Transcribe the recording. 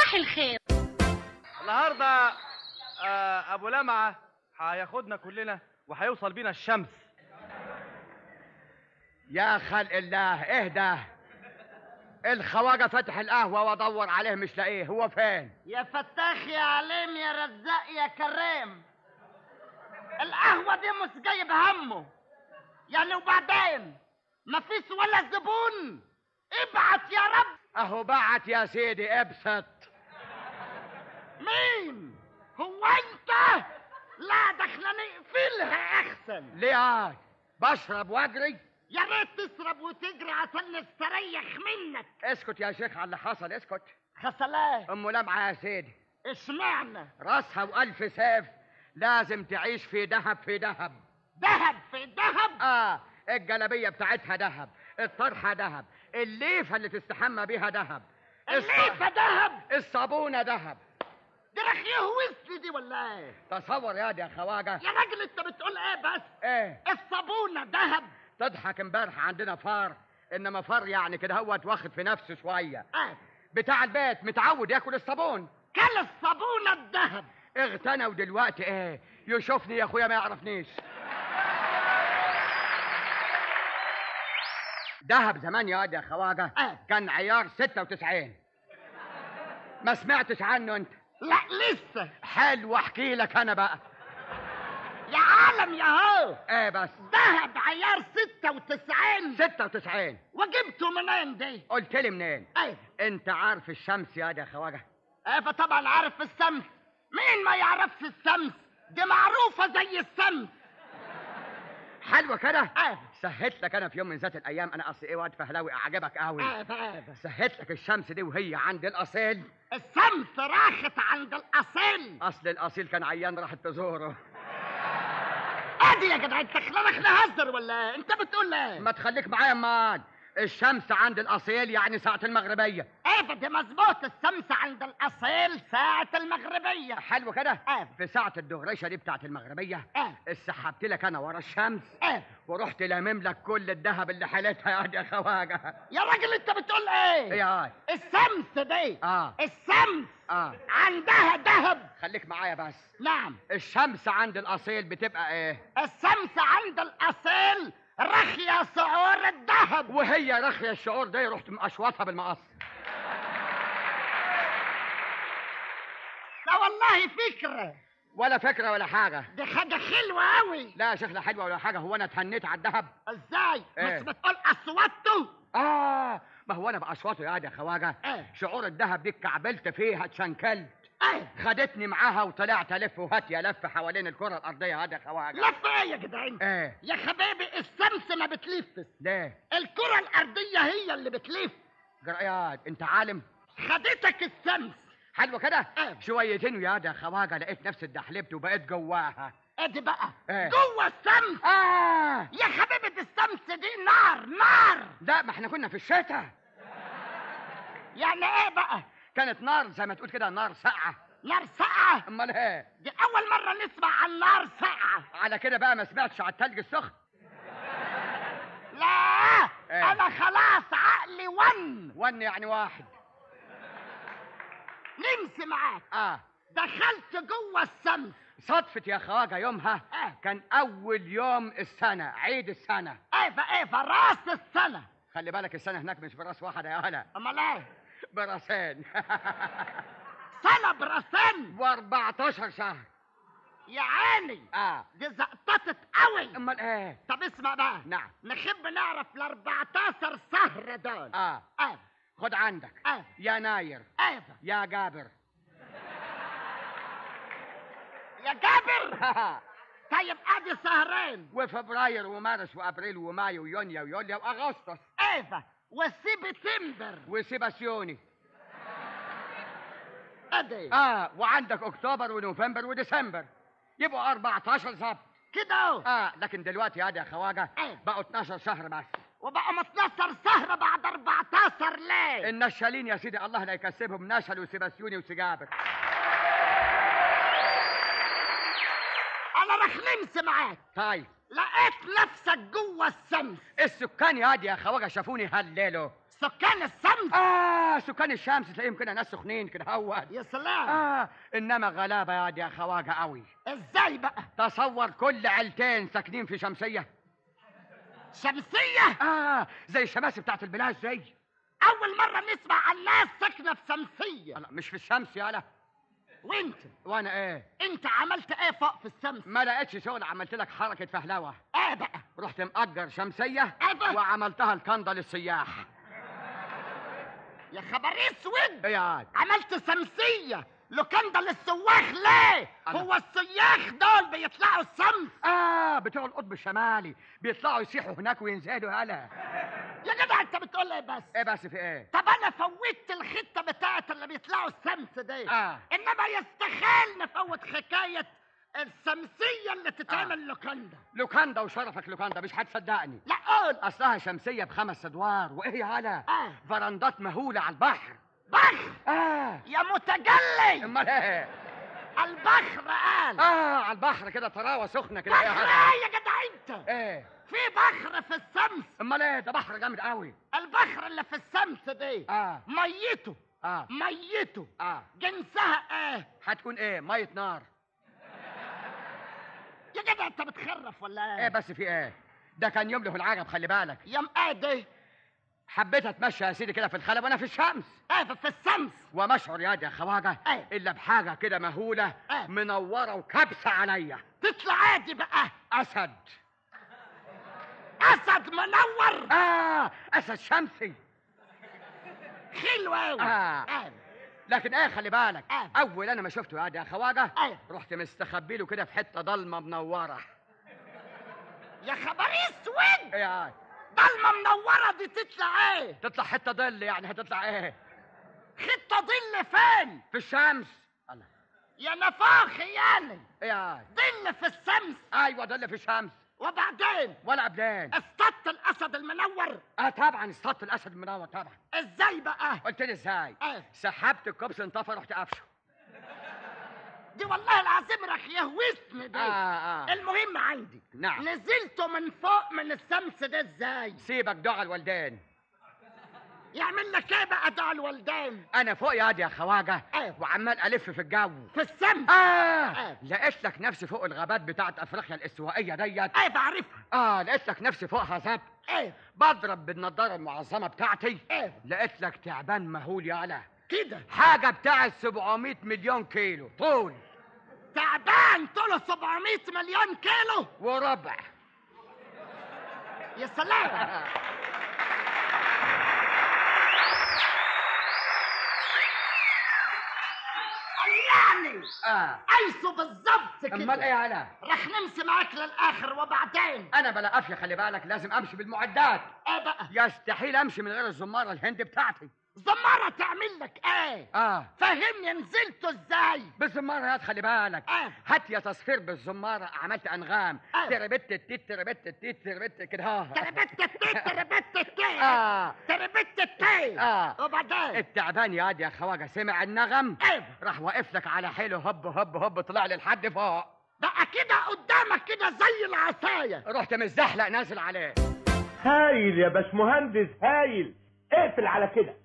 صباح الخير. النهارده ابو لمعه هياخدنا كلنا وهيوصل بينا الشمس. يا خلق الله اهدى. الخواجه فتح القهوه وادور عليه مش لاقيه، هو فين؟ يا فتاح يا عليم يا رزاق يا كريم، القهوه دي مش جايب همه يعني، وبعدين مفيش ولا زبون. ابعت يا رب. اهو بعت يا سيدي، ابسط. مين هو انت؟ لا ده احنا نقفلها احسن. ليه بشرب واجري؟ يا ريت تشرب وتجري عشان نستريح منك. اسكت يا شيخ على اللي حصل، اسكت. خسلاه ام لمعه يا سيدي اشمعنى؟ راسها والف سيف، لازم تعيش في دهب في دهب. دهب في دهب؟ الجلابيه بتاعتها دهب، الطرحه دهب، الليفه اللي تستحمى بيها دهب، الليفه دهب، الصابونه دهب. دي رخيه وسط دي ولا ايه؟ تصور يا خواجه. يا راجل انت بتقول ايه بس؟ ايه الصابونه دهب؟ تضحك. امبارح عندنا فار، انما فار يعني كده هو واخد في نفسه شويه. بتاع البيت متعود ياكل الصابون، كل الصابونه الدهب. اغتنى ودلوقتي ايه يشوفني يا اخويا ما يعرفنيش. دهب زمان يا خواجه كان عيار 96. ما سمعتش عنه انت؟ لا لسه. حلو احكي لك انا بقى. يا عالم يا هو. ايه بس؟ دهب عيار 96. 96 وجبته منين دي؟ قلت لي منين؟ ايه انت عارف الشمس يا خواجه؟ ايه فطبعا عارف الشمس. مين ما يعرفش الشمس؟ دي معروفه زي الشمس. حلوه كده. سهت لك انا في يوم من ذات الايام، انا اصل ايه واد فهلاوي اعجبك قوي. سهت لك الشمس دي وهي عند الاصيل. الشمس راحت عند الاصيل. اصل الاصيل كان عيان راحت تزوره. ادي يا جدع انت احنا هزر ولا انت بتقول ايه؟ ما تخليك معايا مان. الشمس عند الاصيل يعني ساعة المغربية. ايه ده مظبوط، الشمس عند الاصيل ساعة المغربية. حلو كده. في ساعة الدغريشة دي بتاعت المغربية سحبت لك انا ورا الشمس ورحت لامم لك كل الذهب اللي حالتها يا خواجه. يا راجل انت بتقول ايه؟ ايه الشمس دي الشمس عندها ذهب. خليك معايا بس. نعم. الشمس عند الاصيل بتبقى ايه؟ الشمس عند الاصيل رخية شعور الذهب. وهي رخية الشعور دي رحت مقشوطها بالمقص. لا والله فكرة. ولا فكرة ولا حاجة، دي حاجة حلوة قوي. لا يا شيخ لا حلوة ولا حاجة. هو انا اتهنيت على الذهب؟ ازاي؟ مش بتقول اصوته؟ ما هو انا بأصوته يا خواجه. شعور الذهب دي اتكعبلت فيها اتشنكلت. خدتني معاها وطلعت الف وهات يا لف حوالين الكره الارضيه يا خواجه. لف ايه يا جدعان؟ يا حبيبي الشمس ما بتلفش. ليه؟ الكره الارضيه هي اللي بتلف. جرأيات انت عالم. خدتك الشمس. حلوه كده. شويتين يا خواجه لقيت نفسي اتدحلبت وبقيت جواها. ادي بقى جوه الشمس. يا حبيبي دي الشمس دي نار. لا ما احنا كنا في الشتاء. يعني ايه بقى؟ كانت نار زي ما تقول كده، نار ساقعه. نار ساقعه؟ امال ايه؟ دي اول مره نسمع عن نار ساقعه. على كده بقى ما سمعتش على التلج السخن؟ لا انا خلاص عقلي ون يعني واحد. نمشي معاك. دخلت جوه الشمس. صدفت يا خواجه يومها كان اول يوم السنه، عيد السنه. ايه راس السنه. خلي بالك السنه هناك مش براس واحد يا هلا. امال ايه؟ براسين. سنه براسين و14 شهر يا عيني. دي زقطت قوي. امال ايه؟ طب اسمع بقى. نعم. نحب نعرف ال14 شهر دول. خد عندك يناير. يا جابر. يا جابر. طيب ادي شهرين. وفبراير ومارس وابريل ومايو ويونيو ويوليو واغسطس. وسبتمبر وسيباسيوني. ادي. وعندك اكتوبر ونوفمبر وديسمبر، يبقوا 14 ظبط كده. لكن دلوقتي يا خواجه بقوا 12 شهر بس. وبقوا 12 شهر بعد 14 ليه؟ النشالين يا سيدي الله لا يكسبهم نشل وسيباسيوني وسجابر. انا رح نمشي معاك. طيب. لقيت نفسك جوه الشمس. السكان يا خواجه شافوني هالليلو. سكان الشمس. سكان الشمس تلاقيهم كده ناس سخنين كده هوت. يا سلام. انما غلابه يا خواجه قوي. ازاي بقى؟ تصور كل عيلتين ساكنين في شمسيه. شمسيه؟ زي الشماسي بتاعت البلاد زي. اول مره نسمع عن ناس ساكنه في شمسيه. لا مش في الشمس يالا. وانت؟ وانا ايه؟ انت عملت ايه فوق في الشمس؟ ما لقيتش شغل، عملت لك حركه فهلوه. بقى رحت مأجر شمسيه بقى. وعملتها الكنده للسياح. يا خبر اسود. ايه يا عملت شمسيه لوكاندا للسواح ليه؟ هو السياح دول بيطلعوا الشمس؟ بتوع القطب الشمالي بيطلعوا يسيحوا هناك وينزلوا هلا. يا جدع انت بتقول ايه بس؟ ايه بس في ايه؟ طب انا فوتت الخطه بتاعت اللي بيطلعوا الشمس دي. انما يستحيل نفوت حكايه الشمسيه اللي تتعمل لوكاندا. لوكاندا وشرفك لوكاندا مش هتصدقني. لا قول. اصلها شمسيه ب5 ادوار وايه هلا. فرندات مهوله على البحر. بحر؟ يا متجلي. امال ايه؟ البحر قال. على البحر كده طراوه سخنه كده. بحر يا جدع انت؟ ايه؟ في بحر في الشمس. امال ايه؟ ده بحر جامد قوي. البحر اللي في الشمس دي ميته ميته جنسها ايه؟ هتكون ايه؟ ميه نار. يا جدع انت بتخرف ولا ايه؟ ايه بس في ايه؟ ده كان يوم له العجب خلي بالك. يوم ايه دي؟ حبيت اتمشى يا سيدي كده في الخلا وانا في الشمس. في الشمس. وما اشعر يا خواجه الا بحاجه كده مهوله منوره وكبسه عليا. تطلع عادي بقى. اسد. اسد منور. اسد شمسي. حلو قوي. لكن ايه خلي بالك. اول انا ما شفته يا خواجه رحت مستخبي له كده في حته ضلمه منوره. يا خبر اسود. ايه ضلمه منوره دي تطلع ايه؟ تطلع حته ظل يعني. هتطلع ايه؟ حته ظل فين؟ في الشمس. الله يا نفاخ يعني. ايه ظل في الشمس. ايوه ظل في الشمس. وبعدين؟ ولا عبدين اصطدت الاسد المنور. طبعا اصطدت الاسد المنور طبعا. ازاي بقى؟ قلت لي ازاي؟ سحبت الكبس انطفى رحت قفشه. دي والله العظيم راح يهوسني دي. المهم عندي. نعم. نزلتوا من فوق من الشمس ده ازاي؟ سيبك دعاء الوالدين. يعمل لك ايه بقى دعاء الوالدين؟ انا فوق يا خواجه وعمال الف في الجو في الشمس. لقيت لك نفسي فوق الغابات بتاعت افريقيا الاستوائيه ديت. بعرفها. لقيت لك نفسي فوقها ظبط. بضرب بالنضاره المعظمه بتاعتي. لقيت لك تعبان مهول يالا كده. حاجه بتاعت 700 مليون كيلو طول. تعبان طوله 700 مليون كيلو وربع. يا سلام. يعني عايزه بالظبط كده. امال ايه يالا؟ رح نمشي معاك للاخر وبعدين. انا بلا قافيه خلي بالك لازم امشي بالمعدات. بقى؟ يستحيل امشي من غير الزماره الهند بتاعتي. زمارة تعمل لك ايه؟ فهمني نزلته ازاي؟ بالزمارة يا خلي بالك. هات يا تصفير بالزمارة عملت انغام. تربت التيت تربت التيت تربت كده. تربت التيت تربت التيت. تربت التيت. وبعدين التعبان يا خواجه سمع النغم. راح واقف لك على حيله هب هب هب طلع لي لحد فوق. بقى كده قدامك كده زي العصاية. رحت مزحلق نازل عليه. هايل يا باشمهندس هايل. اقفل على كده.